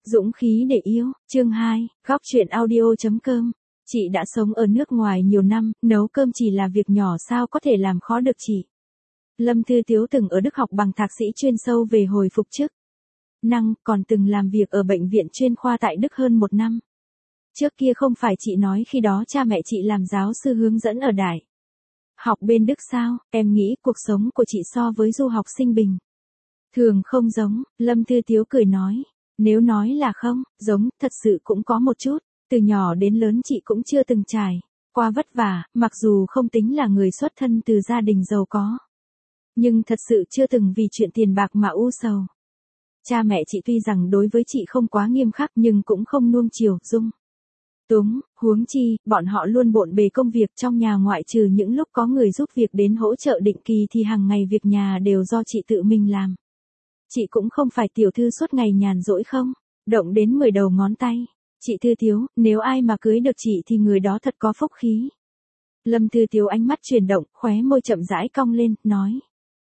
Dũng khí để yêu, chương 2, góc truyện audio.com. Chị đã sống ở nước ngoài nhiều năm, nấu cơm chỉ là việc nhỏ sao có thể làm khó được chị. Lâm Thư Tiếu từng ở Đức học bằng thạc sĩ chuyên sâu về hồi phục chức năng, còn từng làm việc ở bệnh viện chuyên khoa tại Đức hơn 1 năm. Trước kia không phải chị nói khi đó cha mẹ chị làm giáo sư hướng dẫn ở đại học bên Đức sao, em nghĩ cuộc sống của chị so với du học sinh bình thường không giống, Lâm Thư Tiếu cười nói. Nếu nói là không, giống, thật sự cũng có một chút, từ nhỏ đến lớn chị cũng chưa từng trải qua vất vả, mặc dù không tính là người xuất thân từ gia đình giàu có. Nhưng thật sự chưa từng vì chuyện tiền bạc mà u sầu. Cha mẹ chị tuy rằng đối với chị không quá nghiêm khắc nhưng cũng không nuông chiều, dung túng, huống chi, bọn họ luôn bộn bề công việc trong nhà ngoại trừ những lúc có người giúp việc đến hỗ trợ định kỳ thì hàng ngày việc nhà đều do chị tự mình làm. Chị cũng không phải tiểu thư suốt ngày nhàn rỗi không, động đến 10 đầu ngón tay. Chị Thư Tiếu, nếu ai mà cưới được chị thì người đó thật có phúc khí. Lâm Thư Tiếu ánh mắt chuyển động, khóe môi chậm rãi cong lên, nói.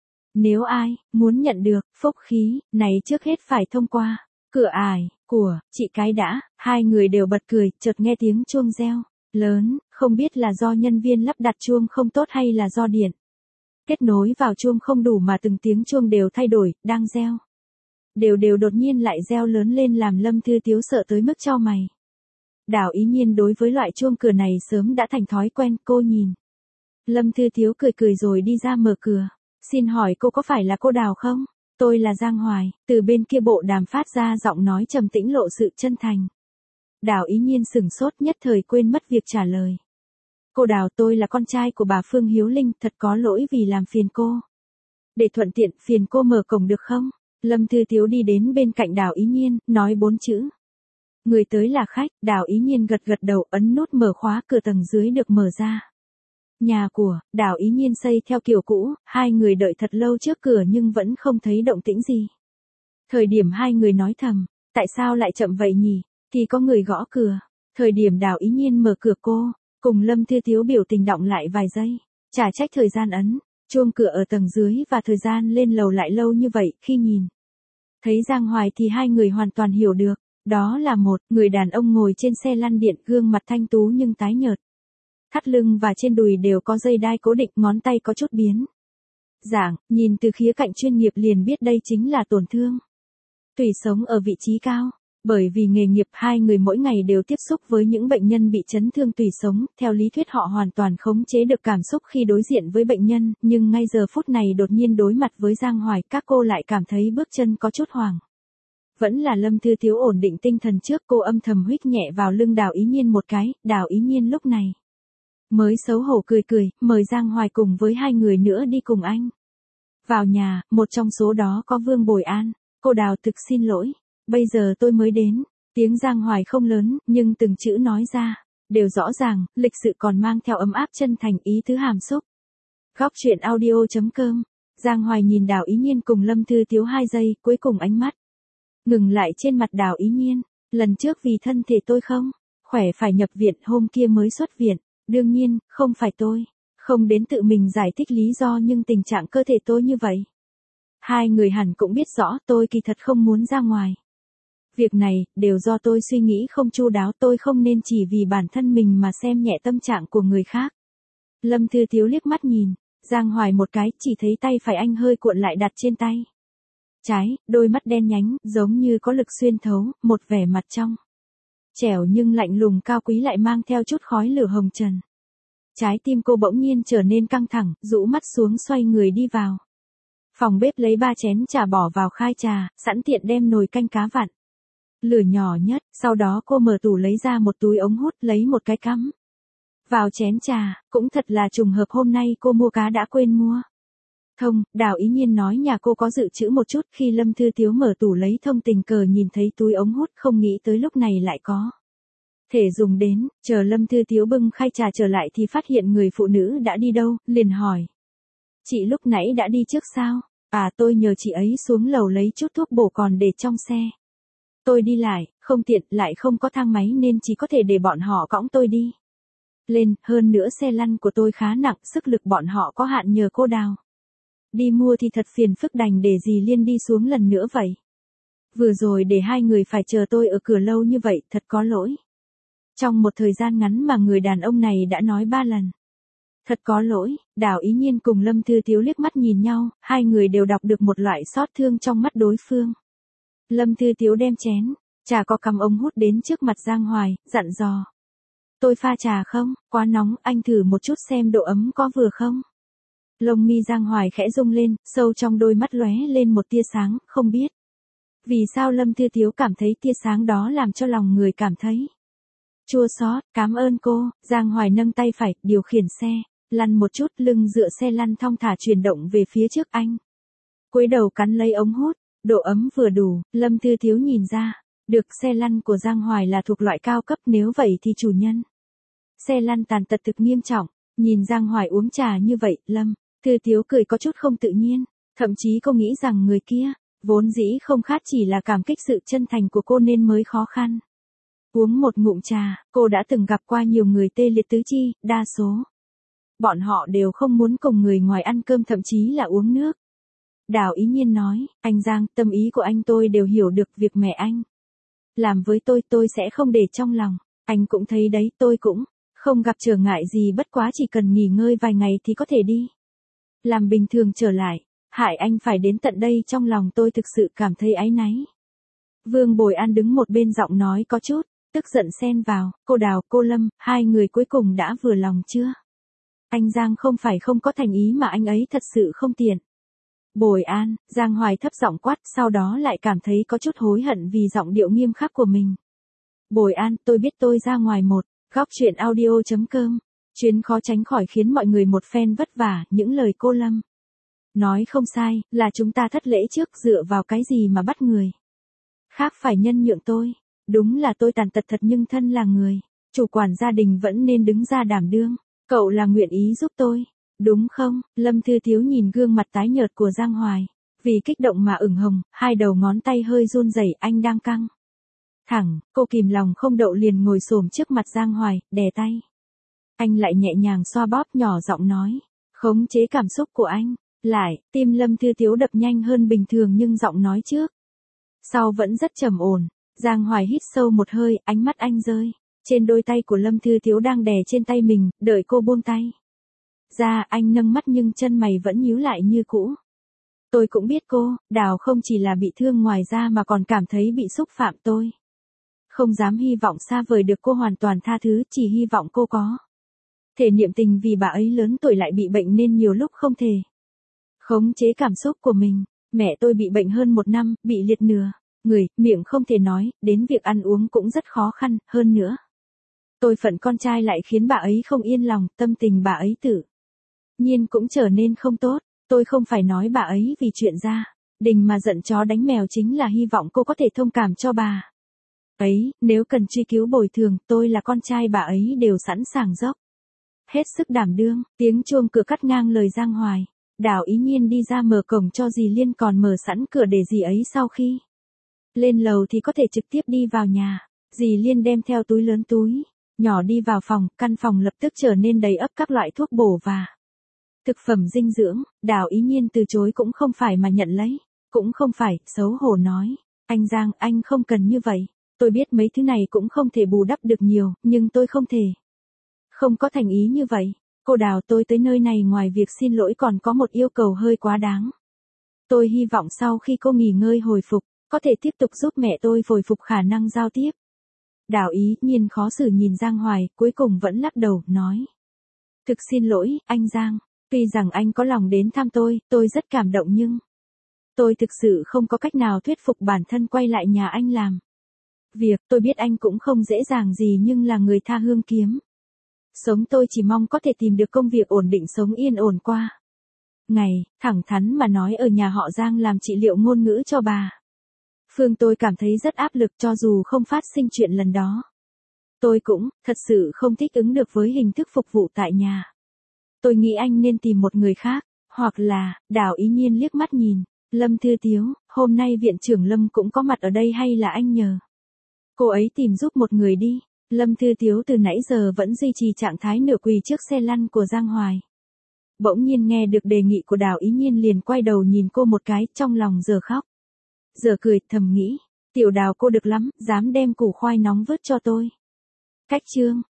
Nếu ai muốn nhận được phúc khí này trước hết phải thông qua cửa ải của chị cái đã. Hai người đều bật cười, chợt nghe tiếng chuông reo lớn, không biết là do nhân viên lắp đặt chuông không tốt hay là do điện kết nối vào chuông không đủ mà từng tiếng chuông đều thay đổi, đang reo đều đột nhiên lại reo lớn lên làm Lâm Thư Tiếu sợ tới mức chau mày. Đào Ý Nhiên đối với loại chuông cửa này sớm đã thành thói quen, cô nhìn Lâm Thư Tiếu cười rồi đi ra mở cửa. Xin hỏi cô có phải là cô Đào không? Tôi là Giang Hoài. Từ bên kia bộ đàm phát ra giọng nói trầm tĩnh lộ sự chân thành. Đào Ý Nhiên sửng sốt nhất thời quên mất việc trả lời. Cô Đào, tôi là con trai của bà Phương Hiếu Linh, thật có lỗi vì làm phiền cô. Để thuận tiện, phiền cô mở cổng được không? Lâm Thư Tiếu đi đến bên cạnh Đào Ý Nhiên, nói 4 chữ. Người tới là khách. Đào Ý Nhiên gật đầu, ấn nút mở khóa, cửa tầng dưới được mở ra. Nhà của Đào Ý Nhiên xây theo kiểu cũ, hai người đợi thật lâu trước cửa nhưng vẫn không thấy động tĩnh gì. Thời điểm hai người nói thầm, tại sao lại chậm vậy nhỉ, thì có người gõ cửa. Thời điểm Đào Ý Nhiên mở cửa cô, cùng Lâm Thư Tiếu biểu tình đọng lại vài giây. Chả trách thời gian ấn chuông cửa ở tầng dưới và thời gian lên lầu lại lâu như vậy. Khi nhìn thấy Giang Hoài thì hai người hoàn toàn hiểu được. Đó là một người đàn ông ngồi trên xe lăn điện, gương mặt thanh tú nhưng tái nhợt. Thắt lưng và trên đùi đều có dây đai cố định, ngón tay có chút biến dạng, nhìn từ khía cạnh chuyên nghiệp liền biết đây chính là tổn thương tủy sống ở vị trí cao. Bởi vì nghề nghiệp hai người mỗi ngày đều tiếp xúc với những bệnh nhân bị chấn thương tủy sống, theo lý thuyết họ hoàn toàn khống chế được cảm xúc khi đối diện với bệnh nhân, nhưng ngay giờ phút này đột nhiên đối mặt với Giang Hoài, các cô lại cảm thấy bước chân có chút hoảng. Vẫn là Lâm Thư Tiếu ổn định tinh thần trước, cô âm thầm huých nhẹ vào lưng Đào Ý Nhiên một cái. Đào Ý Nhiên lúc này mới xấu hổ cười, mời Giang Hoài cùng với hai người nữa đi cùng anh vào nhà, một trong số đó có Vương Bồi An. Cô Đào, thực xin lỗi, bây giờ tôi mới đến. Tiếng Giang Hoài không lớn, nhưng từng chữ nói ra đều rõ ràng, lịch sự còn mang theo ấm áp chân thành, ý tứ hàm xúc. Góc truyện audio.com. Giang Hoài nhìn Đào Ý Nhiên cùng Lâm Thư Tiếu 2 giây, cuối cùng ánh mắt ngừng lại trên mặt Đào Ý Nhiên. Lần trước vì thân thể tôi không khỏe phải nhập viện, hôm kia mới xuất viện. Đương nhiên, không phải tôi không đến tự mình giải thích lý do, nhưng tình trạng cơ thể tôi như vậy. Hai người hẳn cũng biết rõ, tôi kỳ thật không muốn ra ngoài. Việc này, đều do tôi suy nghĩ không chu đáo, tôi không nên chỉ vì bản thân mình mà xem nhẹ tâm trạng của người khác. Lâm Thư Tiếu liếc mắt nhìn Giang Hoài một cái, chỉ thấy tay phải anh hơi cuộn lại đặt trên tay trái, đôi mắt đen nhánh, giống như có lực xuyên thấu, một vẻ mặt trong trẻo nhưng lạnh lùng cao quý lại mang theo chút khói lửa hồng trần. Trái tim cô bỗng nhiên trở nên căng thẳng, rũ mắt xuống xoay người đi vào phòng bếp lấy 3 chén trà bỏ vào khay trà, sẵn tiện đem nồi canh cá vặn lửa nhỏ nhất. Sau đó cô mở tủ lấy ra một túi ống hút, lấy một cái cắm vào chén trà. Cũng thật là trùng hợp, hôm nay cô mua cá đã quên mua thông. Đào Ý Nhiên nói nhà cô có dự trữ một chút. Khi Lâm Thư Tiếu mở tủ lấy thông, tình cờ nhìn thấy túi ống hút, không nghĩ tới lúc này lại có thể dùng đến. Chờ Lâm Thư Tiếu bưng khay trà trở lại thì phát hiện người phụ nữ đã đi đâu, liền hỏi. Chị lúc nãy đã đi trước sao? À, tôi nhờ chị ấy xuống lầu lấy chút thuốc bổ còn để trong xe. Tôi đi lại, không tiện, lại không có thang máy nên chỉ có thể để bọn họ cõng tôi đi lên, hơn nữa xe lăn của tôi khá nặng, sức lực bọn họ có hạn, nhờ cô Đào đi mua thì thật phiền phức, đành để dì Liên đi xuống lần nữa vậy. Vừa rồi để hai người phải chờ tôi ở cửa lâu như vậy, thật có lỗi. Trong một thời gian ngắn mà người đàn ông này đã nói 3 lần. Thật có lỗi, Đào Ý Nhiên cùng Lâm Thư Tiếu liếc mắt nhìn nhau, hai người đều đọc được một loại xót thương trong mắt đối phương. Lâm Thư Tiếu đem chén, trà có cầm ống hút đến trước mặt Giang Hoài, dặn dò. Tôi pha trà không, quá nóng, anh thử một chút xem độ ấm có vừa không. Lông mi Giang Hoài khẽ rung lên, sâu trong đôi mắt lóe lên một tia sáng, không biết. Vì sao Lâm Thư Tiếu cảm thấy tia sáng đó làm cho lòng người cảm thấy chua xót. Cảm ơn cô. Giang Hoài nâng tay phải, điều khiển xe, lăn một chút, lưng dựa xe lăn thong thả chuyển động về phía trước anh. Cúi đầu cắn lấy ống hút, độ ấm vừa đủ, Lâm Thư Tiếu nhìn ra, được xe lăn của Giang Hoài là thuộc loại cao cấp, nếu vậy thì chủ nhân xe lăn tàn tật thực nghiêm trọng. Nhìn Giang Hoài uống trà như vậy, Lâm Thư Tiếu cười có chút không tự nhiên, thậm chí cô nghĩ rằng người kia vốn dĩ không khát, chỉ là cảm kích sự chân thành của cô nên mới khó khăn. Uống một ngụm trà, cô đã từng gặp qua nhiều người tê liệt tứ chi, đa số bọn họ đều không muốn cùng người ngoài ăn cơm, thậm chí là uống nước. Đào Ý Nhiên nói, anh Giang, tâm ý của anh tôi đều hiểu được, việc mẹ anh làm với tôi sẽ không để trong lòng. Anh cũng thấy đấy, tôi cũng không gặp trở ngại gì, bất quá chỉ cần nghỉ ngơi vài ngày thì có thể đi làm bình thường trở lại. Hại anh phải đến tận đây, trong lòng tôi thực sự cảm thấy áy náy. Vương Bồi An đứng một bên, giọng nói có chút tức giận xen vào, cô Đào, cô Lâm, hai người cuối cùng đã vừa lòng chưa? Anh Giang không phải không có thành ý mà anh ấy thật sự không tiện. Bồi An, Giang Hoài thấp giọng quát, sau đó lại cảm thấy có chút hối hận vì giọng điệu nghiêm khắc của mình. Bồi An, tôi biết tôi ra ngoài một góc chuyện audio.com, chuyến khó tránh khỏi khiến mọi người một phen vất vả, những lời cô Lâm nói không sai, là chúng ta thất lễ trước, dựa vào cái gì mà bắt người khác phải nhân nhượng tôi. Đúng là tôi tàn tật thật, nhưng thân là người chủ quản gia đình vẫn nên đứng ra đảm đương. Cậu là nguyện ý giúp tôi, đúng không? Lâm Thư Tiếu nhìn gương mặt tái nhợt của Giang Hoài, vì kích động mà ửng hồng, hai đầu ngón tay hơi run rẩy, anh đang căng thẳng, cô kìm lòng không đậu liền ngồi xổm trước mặt Giang Hoài, đè tay anh lại, nhẹ nhàng xoa bóp, nhỏ giọng nói, khống chế cảm xúc của anh lại. Tim Lâm Thư Tiếu đập nhanh hơn bình thường, nhưng giọng nói trước sau vẫn rất trầm ổn. Giang Hoài hít sâu một hơi, ánh mắt anh rơi trên đôi tay của Lâm Thư Tiếu đang đè trên tay mình, đợi cô buông tay ra, anh nâng mắt nhưng chân mày vẫn nhíu lại như cũ. Tôi cũng biết cô, Đào không chỉ là bị thương ngoài ra mà còn cảm thấy bị xúc phạm, tôi không dám hy vọng xa vời được cô hoàn toàn tha thứ, chỉ hy vọng cô có thể niệm tình, vì bà ấy lớn tuổi lại bị bệnh nên nhiều lúc không thể khống chế cảm xúc của mình. Mẹ tôi bị bệnh hơn 1 năm, bị liệt nửa người, miệng không thể nói, đến việc ăn uống cũng rất khó khăn, hơn nữa tôi phận con trai lại khiến bà ấy không yên lòng, tâm tình bà ấy tự nhiên cũng trở nên không tốt. Tôi không phải nói bà ấy vì chuyện gia đình mà giận chó đánh mèo, chính là hy vọng cô có thể thông cảm cho bà ấy, nếu cần truy cứu bồi thường, tôi là con trai bà ấy đều sẵn sàng dốc hết sức đảm đương. Tiếng chuông cửa cắt ngang lời Giang Hoài. Đào Ý Nhiên đi ra mở cổng cho dì Liên, còn mở sẵn cửa để dì ấy sau khi lên lầu thì có thể trực tiếp đi vào nhà. Dì Liên đem theo túi lớn túi nhỏ đi vào phòng, căn phòng lập tức trở nên đầy ắp các loại thuốc bổ và thực phẩm dinh dưỡng. Đào Ý Nhiên từ chối cũng không phải mà nhận lấy, cũng không phải, xấu hổ nói, anh Giang, anh không cần như vậy. Tôi biết mấy thứ này cũng không thể bù đắp được nhiều, nhưng tôi không thể không có thành ý như vậy. Cô Đào, tôi tới nơi này ngoài việc xin lỗi còn có một yêu cầu hơi quá đáng. Tôi hy vọng sau khi cô nghỉ ngơi hồi phục, có thể tiếp tục giúp mẹ tôi hồi phục khả năng giao tiếp. Đào Ý Nhiên khó xử nhìn Giang Hoài, cuối cùng vẫn lắc đầu, nói. Thực xin lỗi, anh Giang, tuy rằng anh có lòng đến thăm tôi rất cảm động, nhưng tôi thực sự không có cách nào thuyết phục bản thân quay lại nhà anh làm việc. Tôi biết anh cũng không dễ dàng gì, nhưng là người tha hương kiếm sống, tôi chỉ mong có thể tìm được công việc ổn định, sống yên ổn qua ngày. Thẳng thắn mà nói, ở nhà họ Giang làm trị liệu ngôn ngữ cho bà Phương, tôi cảm thấy rất áp lực, cho dù không phát sinh chuyện lần đó. Tôi cũng thật sự không thích ứng được với hình thức phục vụ tại nhà. Tôi nghĩ anh nên tìm một người khác, hoặc là. Đào Ý Nhiên liếc mắt nhìn Lâm Thư Tiếu, hôm nay viện trưởng Lâm cũng có mặt ở đây, hay là anh nhờ cô ấy tìm giúp một người đi. Lâm Thư Tiếu từ nãy giờ vẫn duy trì trạng thái nửa quỳ trước xe lăn của Giang Hoài. Bỗng nhiên nghe được đề nghị của Đào Ý Nhiên liền quay đầu nhìn cô một cái, trong lòng giờ khóc. Giờ cười thầm nghĩ, tiểu Đào cô được lắm, dám đem củ khoai nóng vớt cho tôi. Cách chương